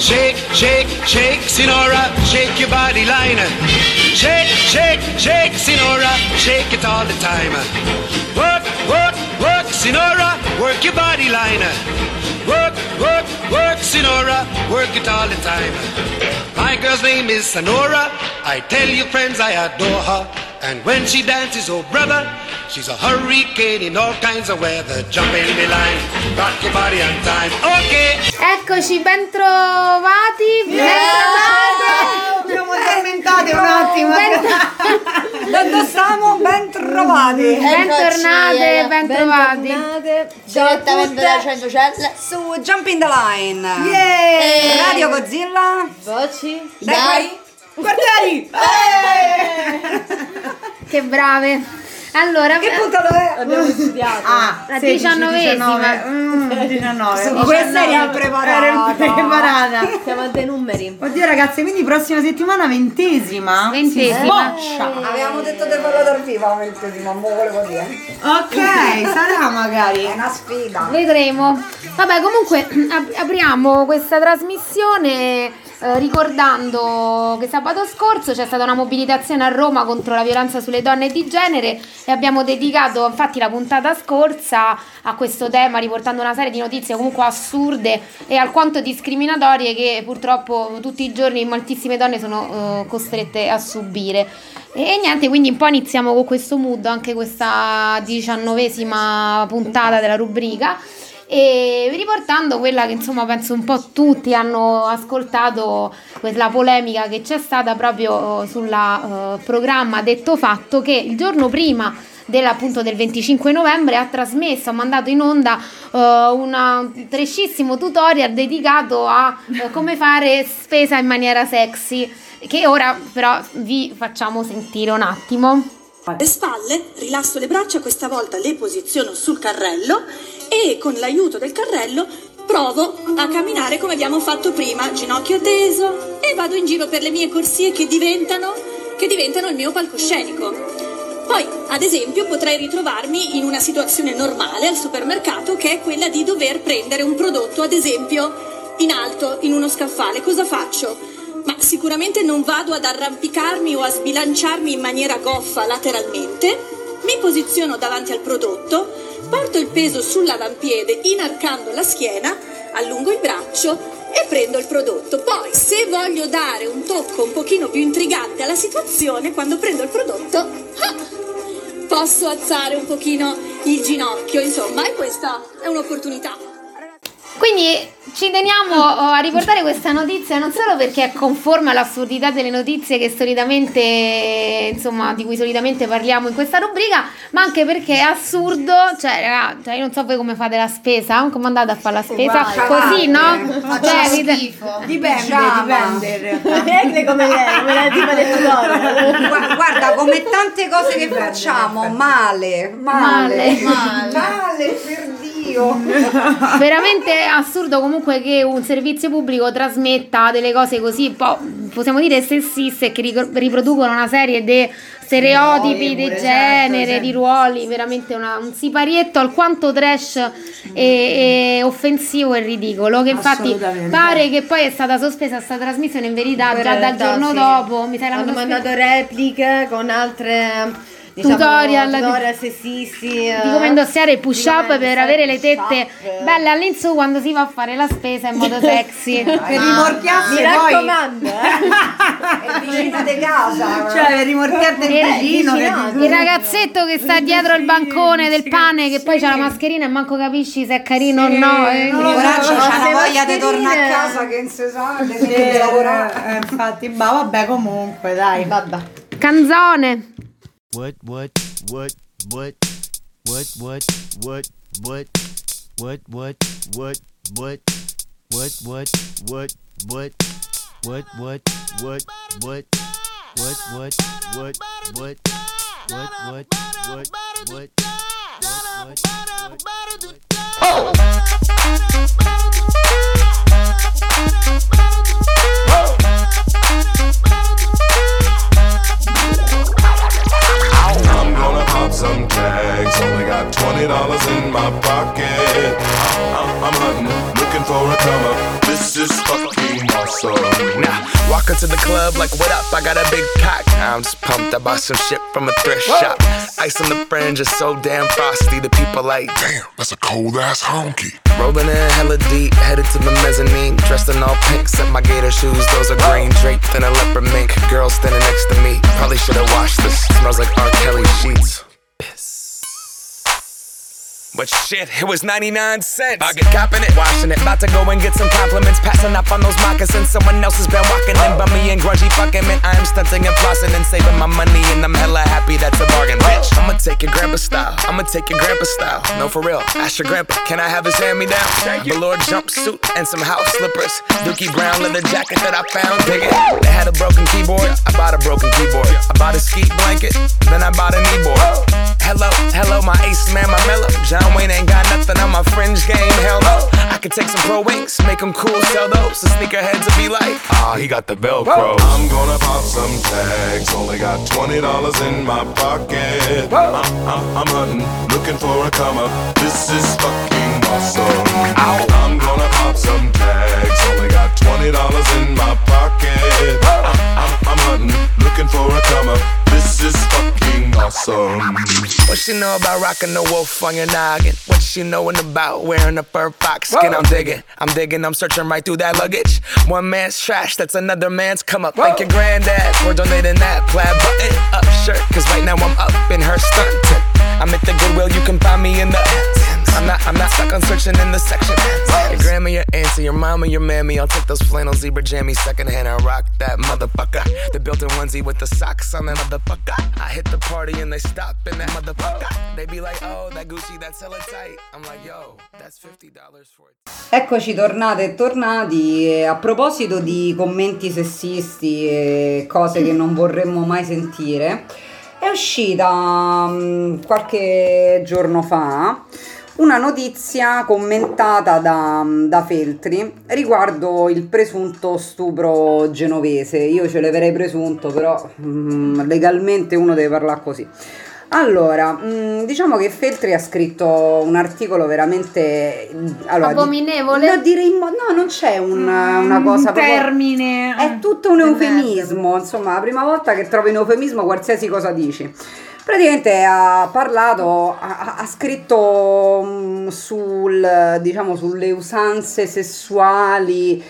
Shake, shake, shake, Sinora, shake your body line. Shake, shake, shake, Sinora, shake it all the time. Work, work, work, Sinora, work your body line. Work, work, work, Sinora, work it all the time. My girl's name is Sonora. I tell you friends I adore her. And when she dances, oh brother, she's a hurricane in all kinds of weather. Jump in the line, rock your body on time. Ok. Eccoci, ben trovati. Siamo tormentati un attimo. Dove stiamo? Ben trovati. Bentornate, ben trovati. Direttamente da Centocelle Su Jump in the Line. Yeah. Radio Godzilla. Voci Dai. Quartieri. Che brave. Allora, Che puntata è? abbiamo studiato. la 19esima. 19. Su questa eri preparata. Siamo a dei numeri. Oddio ragazzi, quindi prossima settimana 20ª. Avevamo detto di farla dal vivo la 20ª, mo volevo dire. Ok, sarà magari. È una sfida. Vedremo. Vabbè, comunque apriamo questa trasmissione ricordando che sabato scorso c'è stata una mobilitazione a Roma contro la violenza sulle donne e di genere e abbiamo dedicato infatti la puntata scorsa a questo tema, riportando una serie di notizie comunque assurde e alquanto discriminatorie che purtroppo tutti i giorni moltissime donne sono costrette a subire. E niente, quindi un po' iniziamo con questo mood anche questa 19esima puntata della rubrica, e riportando quella che insomma penso un po' tutti hanno ascoltato, quella polemica che c'è stata proprio sul programma Detto Fatto, che il giorno prima appunto del 25 novembre ha mandato in onda un trescissimo tutorial dedicato a come fare spesa in maniera sexy, che ora però vi facciamo sentire un attimo. Le spalle, rilasso le braccia, questa volta le posiziono sul carrello e con l'aiuto del carrello provo a camminare come abbiamo fatto prima, ginocchio teso, e vado in giro per le mie corsie che diventano il mio palcoscenico. Poi, ad esempio, potrei ritrovarmi in una situazione normale al supermercato, che è quella di dover prendere un prodotto, ad esempio, in alto, in uno scaffale. Cosa faccio? Ma sicuramente non vado ad arrampicarmi o a sbilanciarmi in maniera goffa lateralmente, mi posiziono davanti al prodotto, porto il peso sull'avampiede inarcando la schiena, allungo il braccio e prendo il prodotto. Poi, se voglio dare un tocco un pochino più intrigante alla situazione, quando prendo il prodotto, posso alzare un pochino il ginocchio, insomma, e questa è un'opportunità. Quindi ci teniamo a riportare questa notizia non solo perché è conforme all'assurdità delle notizie che solitamente, insomma, di cui solitamente parliamo in questa rubrica, ma anche perché è assurdo, cioè io non so voi come fate la spesa, come andate a fare la spesa, così, no? Dipende in realtà. come la tipa del tutorial. Guarda, come tante cose che facciamo, male per Dio. Veramente assurdo comunque che un servizio pubblico trasmetta delle cose così, possiamo dire sessiste, che riproducono una serie di stereotipi di genere, certo. Di ruoli, veramente un siparietto alquanto trash e offensivo e ridicolo, che infatti pare che poi è stata sospesa questa trasmissione, in verità già dal giorno dopo hanno mandato repliche con altre tutorial sessisti di come indossare il push up per avere le tette belle all'insù quando si va a fare la spesa in modo sexy, per rimorchiarsi, mi raccomando, è vicina di casa, cioè per rimorchiarti il vicino, il ragazzetto che sta dietro il bancone del pane, che poi c'ha la mascherina e manco capisci se è carino o no, Coraggio, c'ha la voglia di tornare a casa che non si sa, di lavorare, infatti, vabbè, comunque dai, vabbè. Canzone. What I'm gonna pop some tags. Only got $20 in my pocket. I'm hunting, looking for a come up. This is fucking awesome. Now, walk into the club like, what up? I got a big cock. I'm just pumped. I bought some shit from a thrift shop. Ice on the fringe is so damn frosty. The people like, damn, that's a cold ass honky. Rolling in hella deep, headed to the mezzanine. Dressed in all pink, set my gator shoes. Those are green, draped in a leopard mink. Girl standing next to me. Probably should've washed this. Smells like R. Kelly sheets. But shit, it was 99 cents. I get copping it, washing it. About to go and get some compliments. Passing up on those moccasins. Someone else has been walking in bummy and grungy fucking man. I am stunting and flossing and saving my money. And I'm hella happy that's a bargain, bitch. I'ma take your grandpa style. I'ma take your grandpa style. No, for real, ask your grandpa. Can I have his hand-me-down? Velour jumpsuit and some house slippers. Dookie brown leather jacket that I found. Dig it. They had a broken keyboard. I bought a broken keyboard. I bought a ski blanket. Then I bought a kneeboard. Hello, hello, my ace man, my mellow. John Wayne ain't got nothing on my fringe game, hell no. I could take some pro wings, make them cool, sell those. The sneakerheads will be like, he got the Velcro. I'm gonna pop some tags, only got $20 in my pocket. I'm hunting, looking for a come up. This is fucking awesome. I'm gonna pop some tags, only got $20 in my pocket. I'm hunting, looking for a come up. This is fucking awesome. What she know about rocking the wolf on your noggin? What she knowin' about wearing a fur fox skin? I'm digging, I'm searching right through that luggage. One man's trash, that's another man's come up. Thank your granddad for donating that plaid button up shirt. Cause right now I'm up in her skirt. I'm at the Goodwill, you can find me in the I'm not stuck on searching in the section. Your grandma, your auntie, your mama, your mammy. I'll take those flannel zebra jammies secondhand and rock that motherfucker. The built-in onesie with the socks on that motherfucker. I hit the party and they stop in that motherfucker. They be like, oh, that Gucci, that's hella tight. I'm like, yo, that's $50 for it. Eccoci tornate e tornati. A proposito di commenti sessisti e cose che non vorremmo mai sentire, è uscita qualche giorno fa una notizia commentata da Feltri riguardo il presunto stupro genovese. Io ce l'avrei presunto, però legalmente uno deve parlare così. Allora, diciamo che Feltri ha scritto un articolo veramente abominevole. No, non c'è una cosa termine. È tutto un eufemismo. Insomma, la prima volta che trovi un eufemismo, qualsiasi cosa dici. Praticamente ha scritto sulle usanze sessuali,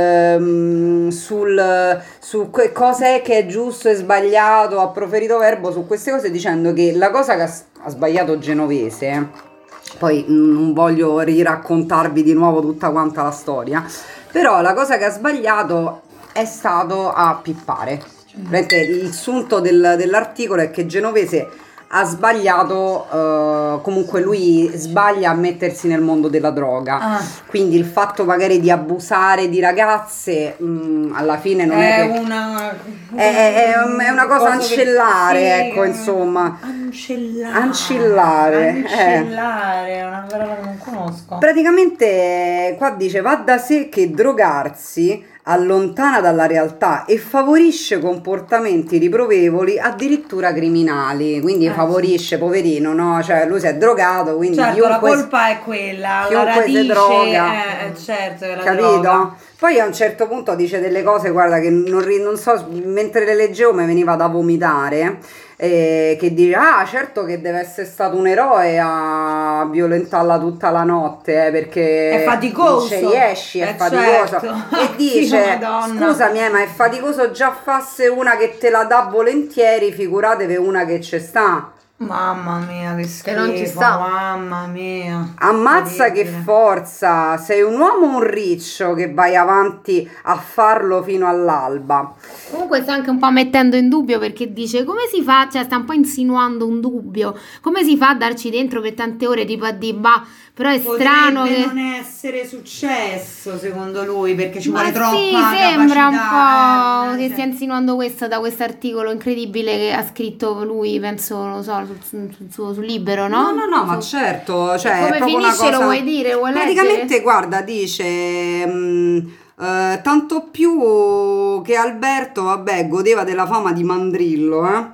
su cos'è che è giusto e sbagliato, ha proferito verbo su queste cose dicendo che la cosa che ha sbagliato Genovese, poi non voglio riraccontarvi di nuovo tutta quanta la storia, però la cosa che ha sbagliato è stato a pippare. Il sunto dell'articolo è che Genovese ha sbagliato, comunque lui sbaglia a mettersi nel mondo della droga, quindi il fatto magari di abusare di ragazze alla fine non è una cosa ancillare, ecco, insomma, ancillare, è una parola che non conosco. Praticamente qua dice: va da sé che drogarsi allontana dalla realtà e favorisce comportamenti riprovevoli, addirittura criminali, quindi favorisce, poverino, no? Cioè lui si è drogato, quindi certo, la colpa è quella, la radice si droga, certo, è la capito? droga. Poi a un certo punto dice delle cose, guarda, che non so, mentre le leggevo mi veniva da vomitare, che dice: certo che deve essere stato un eroe a violentarla tutta la notte, perché è faticoso, non ci riesci, è faticoso, certo. E dice: scusami, ma è faticoso già fasse una che te la dà volentieri, figuratevi una che ci sta. Mamma mia, che schifo, che non ci sta. Mamma mia, ammazza, che forza, sei un uomo, un riccio che vai avanti a farlo fino all'alba. Comunque sta anche un po' mettendo in dubbio, perché dice: come si fa, cioè sta un po' insinuando un dubbio, come si fa a darci dentro per tante ore, tipo a dire però è strano che non essere successo secondo lui, perché ci vuole sì, troppa sembra capacità, un po' che stia insinuando questo da questo articolo incredibile che ha scritto lui, penso, non so, sul Libero, no? No, ma certo, cioè come è proprio finisce, una cosa... lo vuoi dire? Vuoi praticamente leggere? Guarda, dice tanto più che Alberto, vabbè, godeva della fama di mandrillo,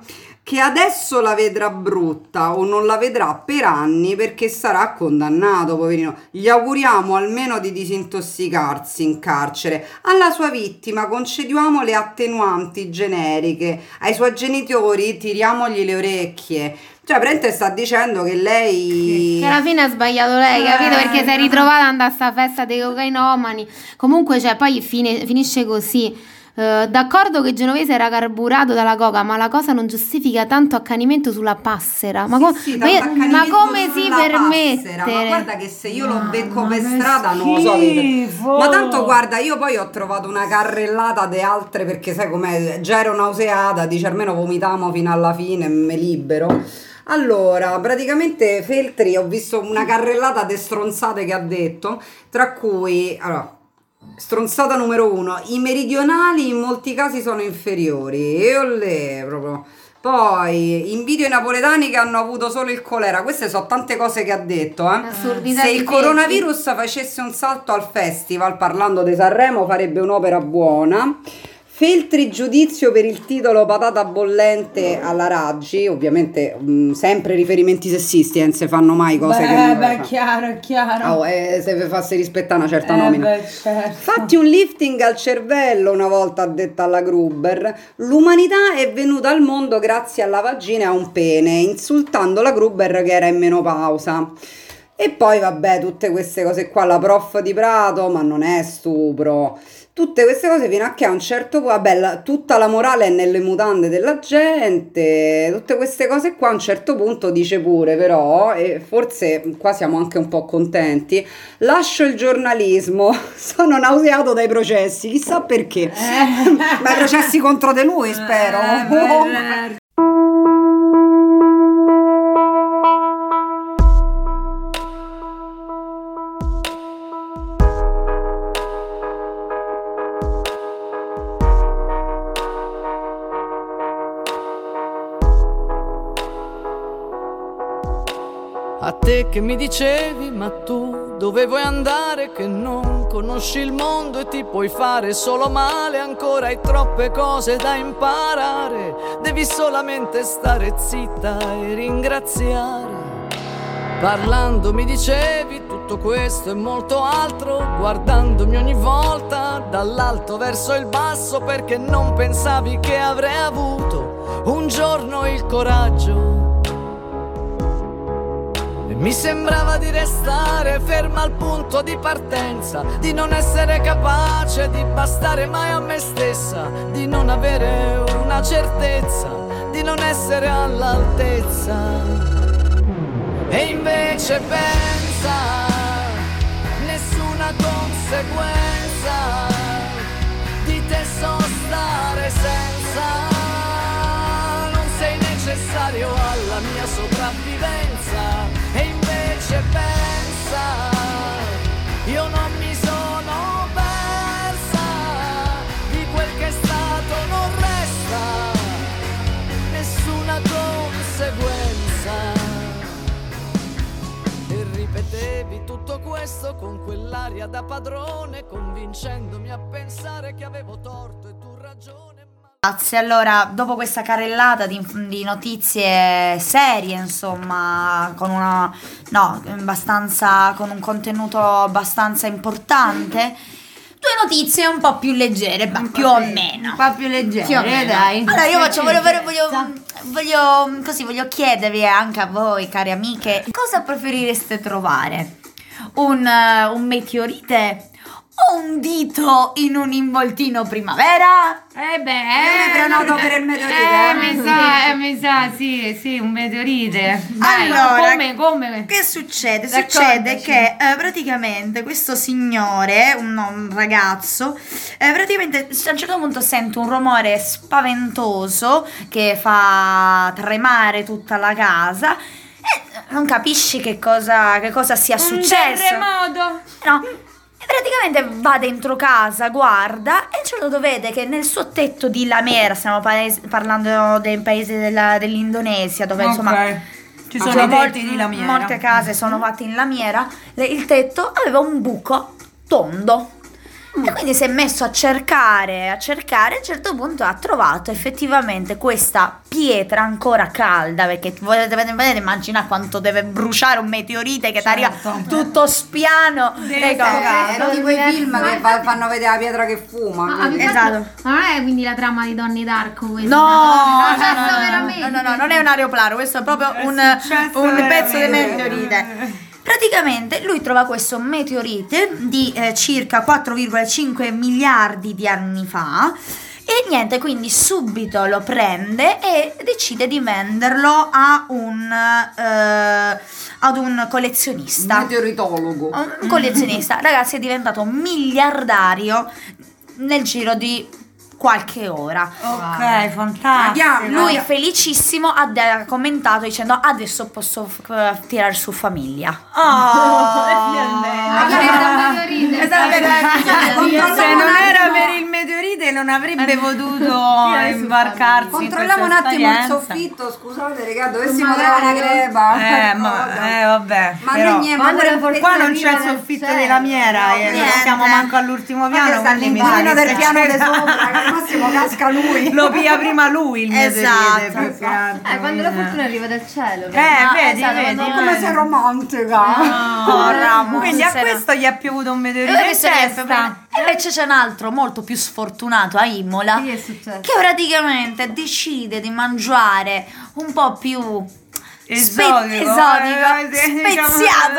che adesso la vedrà brutta o non la vedrà per anni perché sarà condannato, poverino. Gli auguriamo almeno di disintossicarsi in carcere. Alla sua vittima concediamo le attenuanti generiche, ai suoi genitori tiriamogli le orecchie. Cioè, praticamente sta dicendo che lei... Che alla fine ha sbagliato lei, capito? Perché si è ritrovata ad andare a sta festa dei cocainomani. Comunque, cioè, poi finisce così. D'accordo che Genovese era carburato dalla coca, ma la cosa non giustifica tanto accanimento sulla passera. Ma, Sì, ma come si permette? Ma guarda che se io lo becco per strada non lo so che... Ma tanto guarda, io poi ho trovato una carrellata di altre, perché sai com'è, già ero nauseata, dice almeno vomitamo fino alla fine e me libero. Allora, praticamente Feltri, ho visto una carrellata di stronzate che ha detto, tra cui... Allora, stronzata numero 1, i meridionali in molti casi sono inferiori, proprio. Poi invidio i napoletani che hanno avuto solo il colera. Queste sono tante cose che ha detto, se il coronavirus facesse un salto al festival, parlando di Sanremo, farebbe un'opera buona. Feltri giudizio per il titolo Patata bollente alla Raggi, ovviamente sempre riferimenti sessisti, non si fanno mai cose che non è chiaro. Se fasse rispettare una certa nomina. Certo. Fatti un lifting al cervello, una volta ha detto alla Gruber. L'umanità è venuta al mondo grazie alla vagina e a un pene, insultando la Gruber che era in menopausa. E poi vabbè, tutte queste cose qua, la prof di Prato, ma non è stupro. Tutte queste cose fino a che a un certo punto, vabbè, tutta la morale è nelle mutande della gente, tutte queste cose qua a un certo punto dice pure però, e forse qua siamo anche un po' contenti, lascio il giornalismo, sono nauseato dai processi, chissà perché, ma i processi contro di lui spero. A te che mi dicevi, ma tu dove vuoi andare che non conosci il mondo e ti puoi fare solo male, ancora hai troppe cose da imparare, devi solamente stare zitta e ringraziare. Parlando mi dicevi tutto questo e molto altro, guardandomi ogni volta dall'alto verso il basso, perché non pensavi che avrei avuto un giorno il coraggio. Mi sembrava di restare ferma al punto di partenza, di non essere capace di bastare mai a me stessa, di non avere una certezza, di non essere all'altezza. E invece pensa, nessuna conseguenza, di te so stare senza, non sei necessario alla mia sopravvivenza. E invece pensa, io non mi sono persa, di quel che è stato non resta nessuna conseguenza. E ripetevi tutto questo con quell'aria da padrone, convincendomi a pensare che avevo torto e tu ragione. Grazie, allora dopo questa carrellata di notizie serie, insomma, con con un contenuto abbastanza importante, due notizie un po' più leggere, più o meno. Un po' più leggere, dai. Allora io voglio chiedervi anche a voi, cari amiche, cosa preferireste trovare? Un meteorite o un dito in un involtino primavera? Io mi prenoto per il meteorite. Mi sa, sì, un meteorite. Dai, allora, come? Che succede? Succede che praticamente questo signore, un ragazzo, praticamente a un certo punto sente un rumore spaventoso che fa tremare tutta la casa e non capisci che cosa sia successo. Un terremoto? No. Praticamente va dentro casa, guarda e a un certo punto vede che nel suo tetto di lamiera, stiamo parlando del paese dell'Indonesia, dove insomma ci sono i tetti di lamiera, molte case sono fatte in lamiera, il tetto aveva un buco tondo E quindi si è messo a cercare, a un certo punto ha trovato effettivamente questa pietra ancora calda, perché vedete, immagina quanto deve bruciare un meteorite che ti arriva tutto spiano. Di quei film che fanno vedere la pietra che fuma. Esatto. Ma non è quindi la trama di Donnie Darko questa? No, veramente. no, non è un aeroplano, questo è proprio un pezzo di meteorite. Praticamente lui trova questo meteorite di circa 4,5 miliardi di anni fa e niente, quindi subito lo prende e decide di venderlo ad un collezionista. Meteoritologo. Un collezionista. Ragazzi, è diventato miliardario nel giro di qualche ora. Ok, fantastico. Lui felicissimo ha commentato dicendo adesso posso tirare su famiglia. Se non era per il meteorite non avrebbe potuto imbarcarsi. Controlliamo un attimo il soffitto, scusate raga, dovessimo trovare una crepa. Vabbè. Ma però, niente, qua non c'è il soffitto di lamiera e non siamo manco all'ultimo piano, quindi mi sa che del piano di sopra, al massimo casca lui. lo pia prima lui il meteorite. Quando la fortuna arriva dal cielo. Vedi, Come sei romantica. Quindi a questo gli è piovuto un meteorite in testa. E invece c'è un altro molto più sfortunato a Imola che praticamente decide di mangiare un po' più esotico, speziato,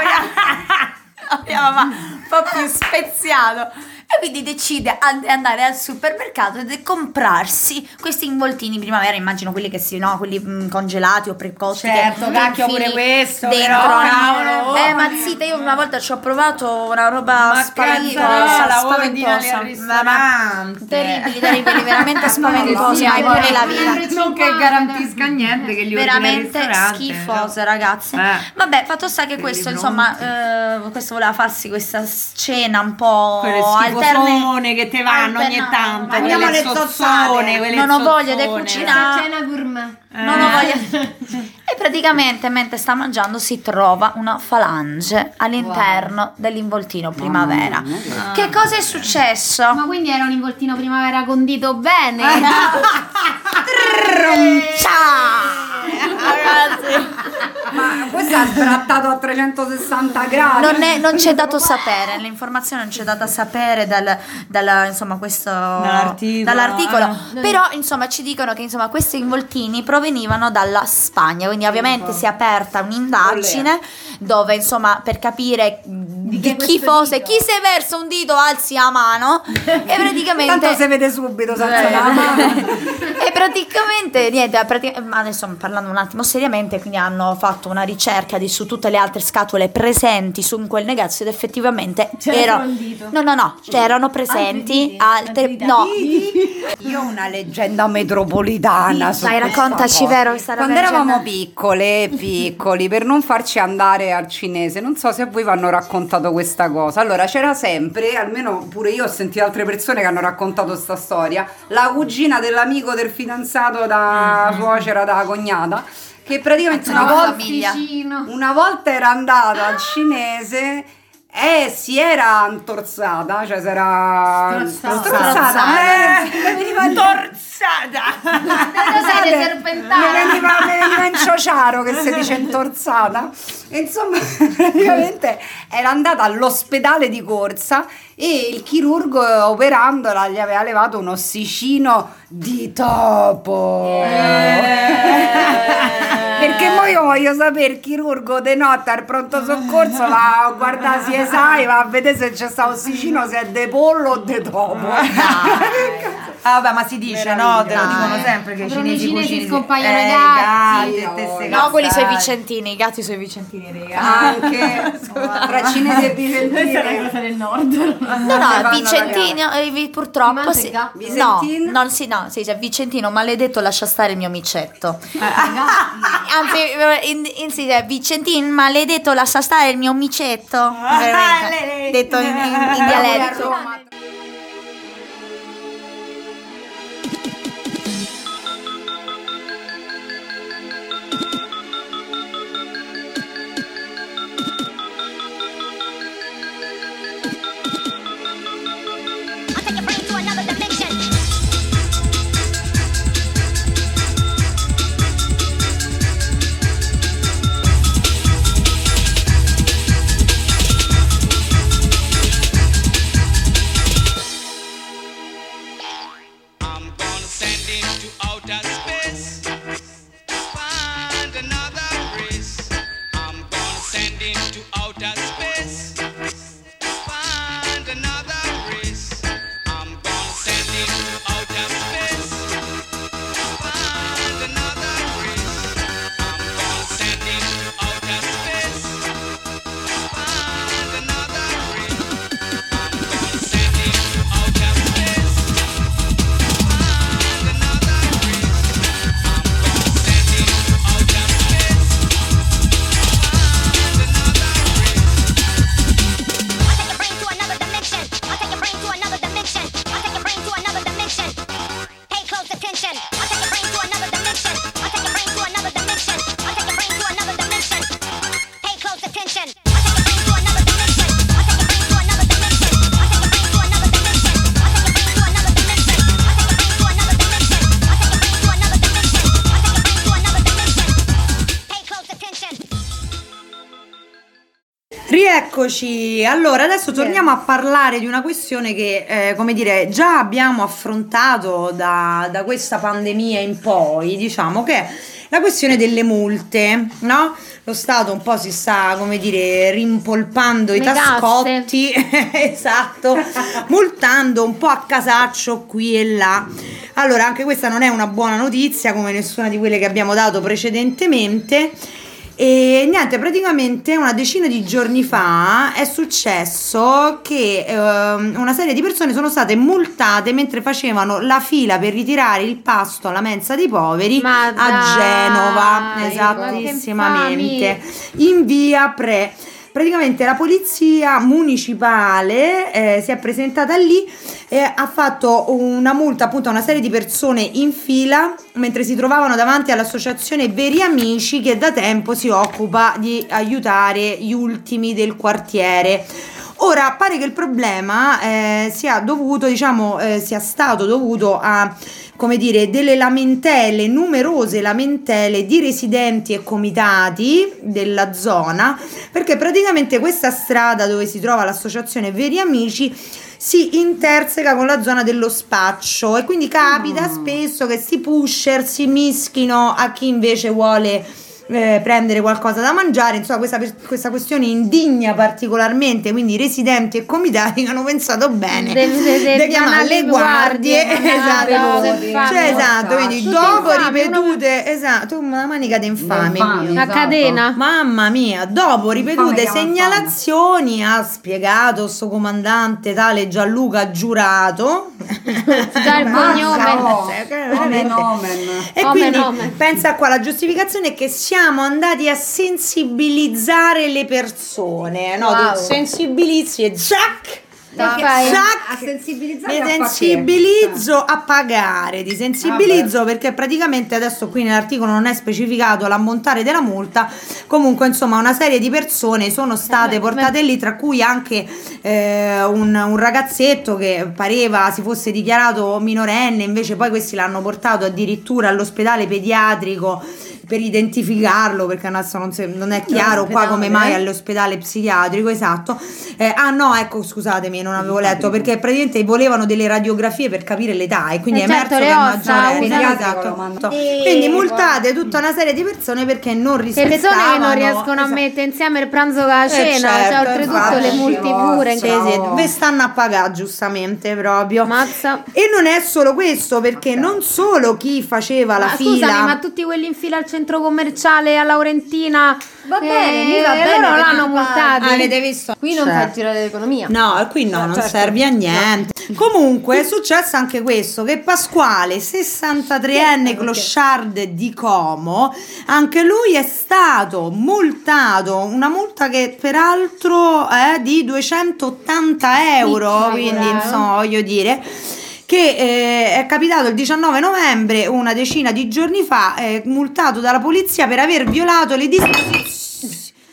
un po' più speziato. E quindi decide di andare al supermercato e di comprarsi questi involtini primavera, immagino quelli che quelli congelati o precotti. Certo, cacchio pure questo, dentro. però, cavolo. Ma zita, io una volta ci ho provato una roba spaventosa. Terribili, veramente spaventosi. Mai pure la vita. Non che garantisca niente che li veramente schifose, ragazzi. Vabbè, fatto sta che questo, insomma, questo voleva farsi questa cena un po' alterne che te vanno ogni tanto. Andiamo alle zozzone, non ho voglia di cucinare. Cena gourmet. Non ho voglia. E praticamente mentre sta mangiando si trova una falange all'interno dell'involtino primavera. Che cosa è successo? Ma quindi era un involtino primavera condito bene? Ragazzi, Ma questo è sbrattato a 360 gradi. non c'è dato sapere, l'informazione non c'è data sapere dall'articolo. Però insomma ci dicono che insomma questi involtini provenivano dalla Spagna, quindi ovviamente si è aperta un'indagine dove insomma per capire di chi fosse, chi si è verso un dito alzi a mano e praticamente tanto si vede subito senza la mano. E praticamente niente, ma adesso parlando un attimo seriamente, quindi hanno fatto una ricerca su tutte le altre scatole presenti su quel negozio ed effettivamente c'erano presenti altre. No, io ho una leggenda metropolitana su dai, raccontaci, vero? Quando eravamo piccoli, per non farci andare al cinese, non so se a voi vi hanno raccontato questa cosa. Allora c'era sempre, almeno pure io ho sentito altre persone che hanno raccontato sta storia, la cugina dell'amico del fidanzato, da suocera, da cognata, che praticamente una volta era andata al cinese e si era intorzata, cioè si era strozzata. Mi veniva in ciociaro che si dice intorzata. E insomma, praticamente era andata all'ospedale di corsa e il chirurgo operandola gli aveva levato un ossicino di topo. Perché poi io voglio sapere, il chirurgo de notte al pronto soccorso va a guardarsi esai, va a vedere se c'è sta ossicino, se è de pollo o de topo. Vabbè, ma si dice, no? Te lo dicono sempre che i cinesi cucinano, scompaiono i gatti. No, quelli sono i vicentini, i gatti sono i vicentini, raga. Anche tra cinesi e vicentini. Questa è una cosa del nord. No, vicentini, purtroppo si dice vicentino maledetto, lascia stare il mio micetto. Anzi, si dice vicentino maledetto, lascia stare il mio micetto. Detto in dialetto. Rieccoci, allora adesso torniamo a parlare di una questione che come dire già abbiamo affrontato da questa pandemia in poi, diciamo che è la questione delle multe, no? Lo Stato un po' si sta, come dire, rimpolpando i tascotti, esatto, multando un po' a casaccio qui e là. Allora anche questa non è una buona notizia come nessuna di quelle che abbiamo dato precedentemente. E niente, praticamente una decina di giorni fa è successo che una serie di persone sono state multate mentre facevano la fila per ritirare il pasto alla mensa dei poveri a Genova, esattissimamente, in via Pre. Praticamente la polizia municipale si è presentata lì e ha fatto una multa appunto a una serie di persone in fila mentre si trovavano davanti all'associazione Veri Amici, che da tempo si occupa di aiutare gli ultimi del quartiere. Ora pare che il problema sia dovuto, sia stato dovuto a, come dire, delle lamentele, numerose lamentele di residenti e comitati della zona, perché praticamente questa strada dove si trova l'associazione Veri Amici si interseca con la zona dello spaccio e quindi capita spesso che sti pusher si mischino a chi invece vuole prendere qualcosa da mangiare. Insomma, questa questione indigna particolarmente, quindi i residenti e comitati hanno pensato bene di chiamare le guardie, esatto, quindi dopo ripetute, una manica di infami, una catena, mamma mia, dopo ripetute segnalazioni ha spiegato sto comandante tale Gianluca Giurato, già il e quindi pensa qua, la giustificazione è che siamo andati a sensibilizzare le persone, no? Wow. Sensibilizzi e zac! A sensibilizzare, mi sensibilizzo a pagare, ti sensibilizzo perché praticamente adesso qui nell'articolo non è specificato l'ammontare della multa, comunque insomma una serie di persone sono state portate lì, tra cui anche un ragazzetto che pareva si fosse dichiarato minorenne, invece poi questi l'hanno portato addirittura all'ospedale pediatrico per identificarlo, perché adesso non è chiaro qua come mai all'ospedale psichiatrico, esatto. Scusatemi, non avevo letto, perché praticamente volevano delle radiografie per capire l'età e quindi è emerso che è maggiorenne, esatto. Quindi multate tutta una serie di persone perché non rispettavano, persone che non riescono a mettere insieme il pranzo con la cena, cioè oltretutto le multi pure, ve stanno a pagare giustamente proprio. Mazza. E non è solo questo, perché non solo chi faceva la fila, scusami, ma tutti quelli in fila al centro commerciale a Laurentina va bene, loro l'hanno multati. Avete visto? Qui non fa girare l'economia. No, qui non serve a niente. Comunque è successo anche questo, che Pasquale, 63enne clochard di Como, anche lui è stato multato, una multa che peraltro è di 280 euro, quindi insomma voglio dire che è capitato il 19 novembre, una decina di giorni fa, multato dalla polizia per aver violato le disposizioni.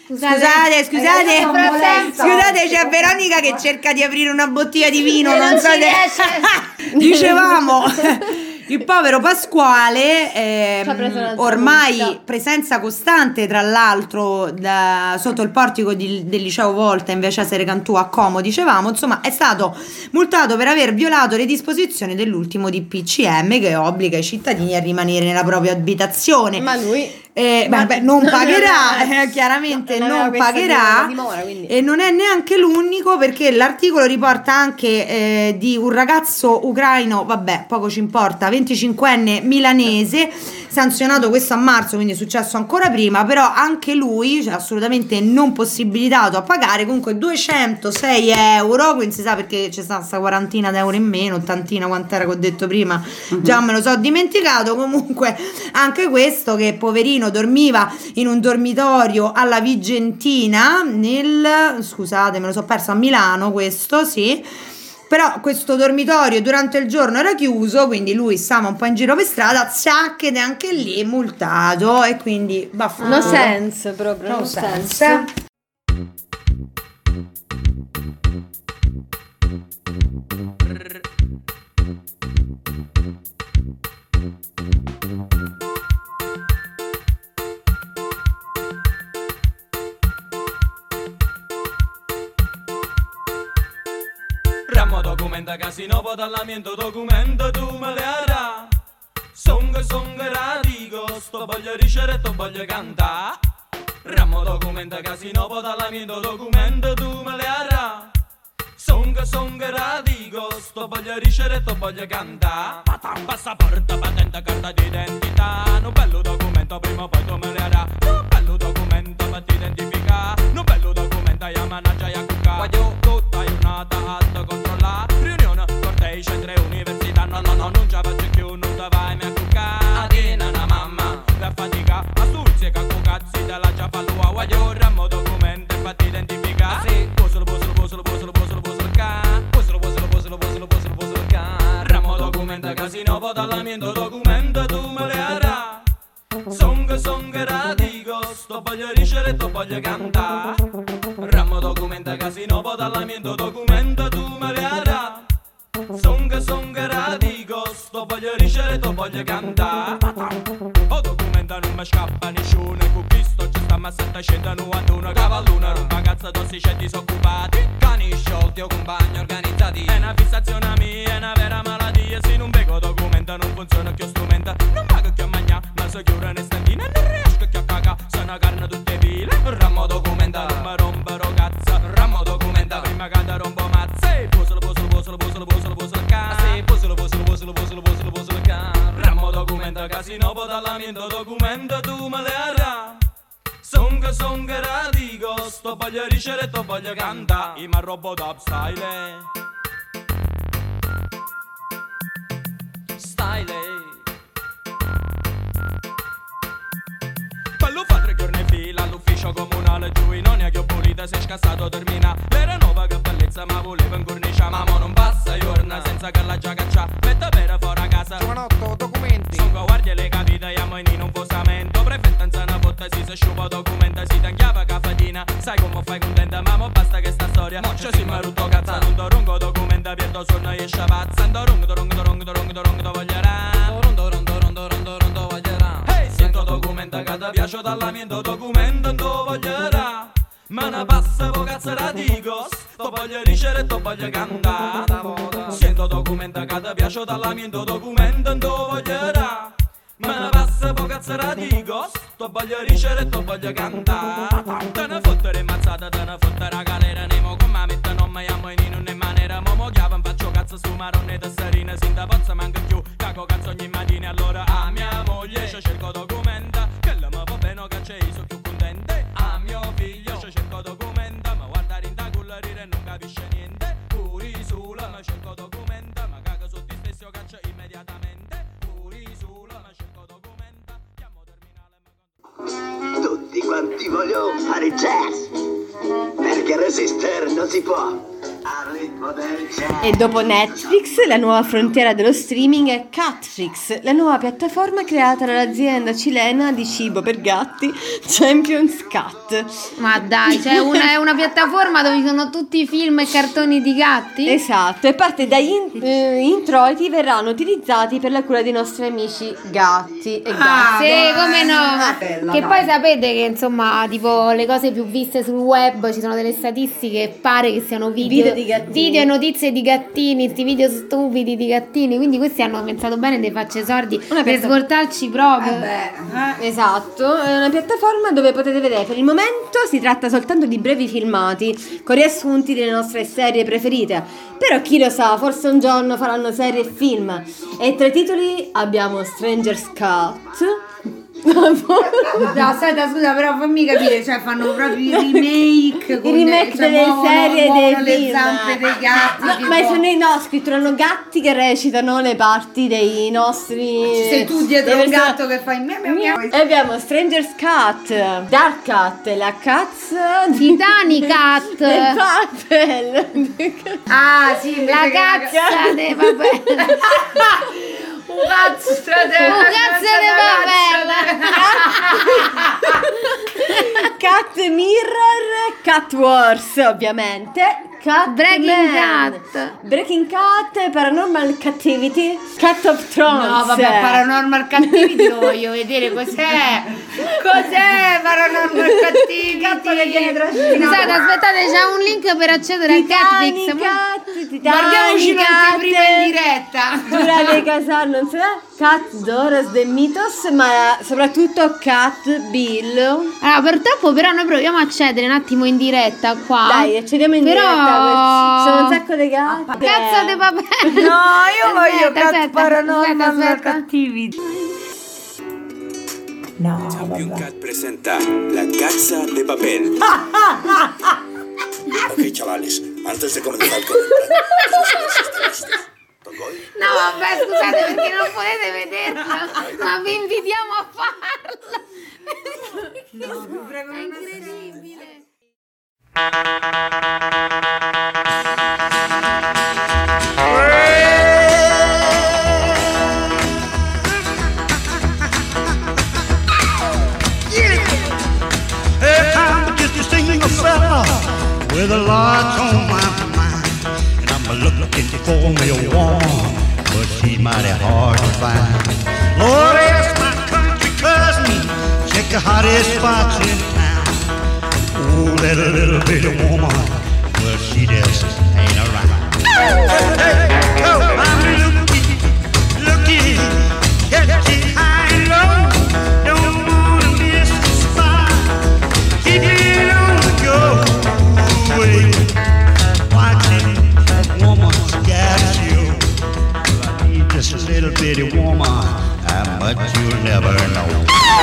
Scusate, c'è Veronica che cerca di aprire una bottiglia di vino, non so se... Dicevamo, il povero Pasquale, ormai presenza costante tra l'altro sotto il portico del liceo Volta in via Cesare Cantù a Como, dicevamo, insomma è stato multato per aver violato le disposizioni dell'ultimo DPCM che obbliga i cittadini a rimanere nella propria abitazione. Ma lui... non pagherà, chiaramente non pagherà, dimora, e non è neanche l'unico, perché l'articolo riporta anche di un ragazzo ucraino, vabbè poco ci importa, 25enne milanese, sanzionato questo a marzo, quindi è successo ancora prima, però anche lui, cioè, assolutamente non possibilitato a pagare, comunque 206 euro, quindi si sa perché c'è stata questa quarantina d'euro in meno, ottantina quant'era che ho detto prima, già me lo so dimenticato. Comunque anche questo, che poverino dormiva in un dormitorio alla Vigentina scusate me lo so perso, a Milano, questo sì, però questo dormitorio durante il giorno era chiuso, quindi lui stava un po' in giro per strada, zac, ed è anche lì multato, e quindi vaffanculo. No sense proprio, no sense. Rammo documenta casino, potallamiento documento tu me le harà. Songa radico, sto voglio ricere, sto voglio cantare. Rammo documenta casino, potallamiento documento tu me le harà. Songa radico, sto voglio ricere, sto voglio cantare. Passaporto, patente, carta d'identità. Un bello documento, prima o poi tu me le harà. Un bello documento per ti identificare. Un bello documento, io managgia e a cucca. Voglio tutta giornata alto controllare. Riunione, cortei, centri, università. No, non ci faccio più, non te vai mai a cucca. Adina una mamma, per fatica. A stuzzi che cucazzi della già fallua. Voglio rammo documento per ti identificare. Rammo documento, casino, potallamiento documento tu me le harà. Songa radico, sto voglio ricere, sto voglio cantare. Rammo documento, casino, potallamiento documento tu me le harà. Songa radico, sto voglio ricere, sto voglio cantare. O documenta non mi scappa nessuno, e con questo ci stiamo a 791 cavalluna. Rumba cazzo tossici e disoccupati, cani sciolti o compagni organizzati. È una fissazione mia, è una vera malattia. Se non beco documenta non funziona più strumento. Non pago più a mangiare, ma so chiudere in stantina. E non riesco più a cagare, sono carne tutte pile. Rammo documenta, non mi rompero cazzo. Rammo documenta, prima che te rompo mazze. Pusolo ca. Rammo documenta, casino, potallamiento documento tu me le harà. Songa radico, sto voglio ricere, sto voglio cantare. Ma robo top style. Bello fa 3 giorni in fila all'ufficio comunale, giù in onia che ho pulita, sei scassato termina. L'era nuova che bellezza ma voleva incorniciare. Ma mo non passa giorna senza che la già caccia. Metta per fuori a casa, giovanotto documenti. Songo guardie le capite, iamo in un posamento. Prefetta in sana botta si sciupa documenta, si tanchiava cafatina. Sai come fai contenta, ma mo basta che sta storia. Mo ci si marutto cazza, non dorongo documenta, pierdo sonno e esce pazza. Dorongo voglierà. Sento documenta che ti piace dall'amiento documento non voglierà. Ma ne passa po' cazzo radico, sto voglio ricere e sto voglio cantare. Sento documenta che ti piace dall'amiento documento non voglierà. Ma ne passa po' cazzo radico, sto voglio ricere e sto voglio cantare. Te ne fottere mazzata, te ne fottere galera. Nemo con me mette non mi amo in non è maniera. Momo chiave faccio cazzo su marone tesserine. Sinta pozza manca più, cago cazzo ogni mattina. Allora a mia moglie ci cerco documenta, che la mi va bene che c'è io sono più contente. A mio figlio ci cerco documenta, ma guardare in da cullarire non capisce niente. Puri sulla ma cerco documenta, ma caga su ti stesso caccia immediatamente. Puri sulla ma cerco documenta, chiamo terminale. Tutti quanti vogliono fare jazz, perché resistere non si può al ritmo E dopo Netflix, la nuova frontiera dello streaming è Catrix, la nuova piattaforma creata dall'azienda cilena di cibo per gatti Champions Cat. Ma dai, cioè è una piattaforma dove ci sono tutti i film e cartoni di gatti? Esatto, e parte dagli introiti verranno utilizzati per la cura dei nostri amici gatti e gatti. Sì, come no. Bella, Che dai. poi sapete che insomma, tipo le cose più viste sul web, ci sono delle statistiche, pare che siano video di gattini. video e notizie di gattini, questi video stupidi di gattini, quindi questi hanno pensato bene di farci soldi per svoltarci proprio. Esatto, è una piattaforma dove potete vedere, per il momento si tratta soltanto di brevi filmati con riassunti delle nostre serie preferite, però chi lo sa, forse un giorno faranno serie e film. E tra i titoli abbiamo Stranger's Cat. No, aspetta, scusa, però fammi capire, cioè fanno proprio i remake con remake cioè, delle serie dei le film. zampe dei gatti. No, tipo- ma sono scritturanno gatti che recitano le parti dei nostri. Sei tu dietro dei un person- gatto che fai miau miau miau. E abbiamo Stranger's Cat, Dark Cat, la Cats Titanic Cat. del Papel. Ah, sì, La invece che cazza de vabbè. un cazzo Un cazzo di papella. Cat Mirror, Cat Wars ovviamente, Cat Breaking Man, Cat. Breaking Cat, Paranormal Captivity, Cat of Thrones. No, vabbè, Paranormal Cattivity lo voglio vedere, cos'è? Cos'è Paranormal Cattivity? Gatto che viene trascinato. Scusate, aspettate, c'è un link per accedere a Catflix. Guardiamoci l'anteprima in diretta. Giura dei Casal, non so, Cat Doros de Mythos, ma soprattutto Cat Bill. Allora, purtroppo però noi proviamo a accedere un attimo in diretta qua. Dai, accediamo in Però- diretta. Ci sono un sacco di gatti. Cazzo di papel. No, io voglio Cat aspetta, Paranormal aspetta. Cattivity. No, Champion Cat presenta La Casa de Papel. Ok, chavales, antes de comenzar con el plan, quiero saber si están listos. No, vabbè, scusate perché non potete vederlo, ma vi invitiamo a farlo. no, vi prego, È non incredibile. Hey, I'm just a single fella with a lot on my mind, and I'm looking for me a woman, but she's mighty hard to find. Lord, ask my country cousin, check the hottest spots in town. Oh, that little bitty woman, well, she just ain't around. Hey, oh, I'm looking, catchy high and low. Don't wanna miss the spot. Keep it on the go. Wait, watching that woman's got you. I need just a little bitty woman. How much you'll never know.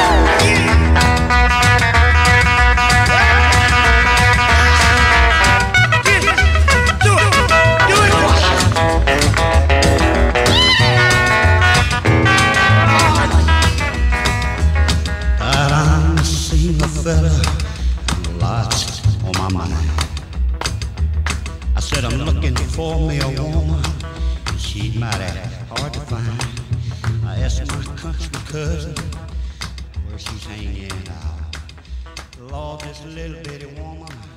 I'm a single fella, lots on my mind. I said I'm looking for me a woman, and she's mighty hard to find. I asked my country cousin where she's hanging out. Lord, this little bitty woman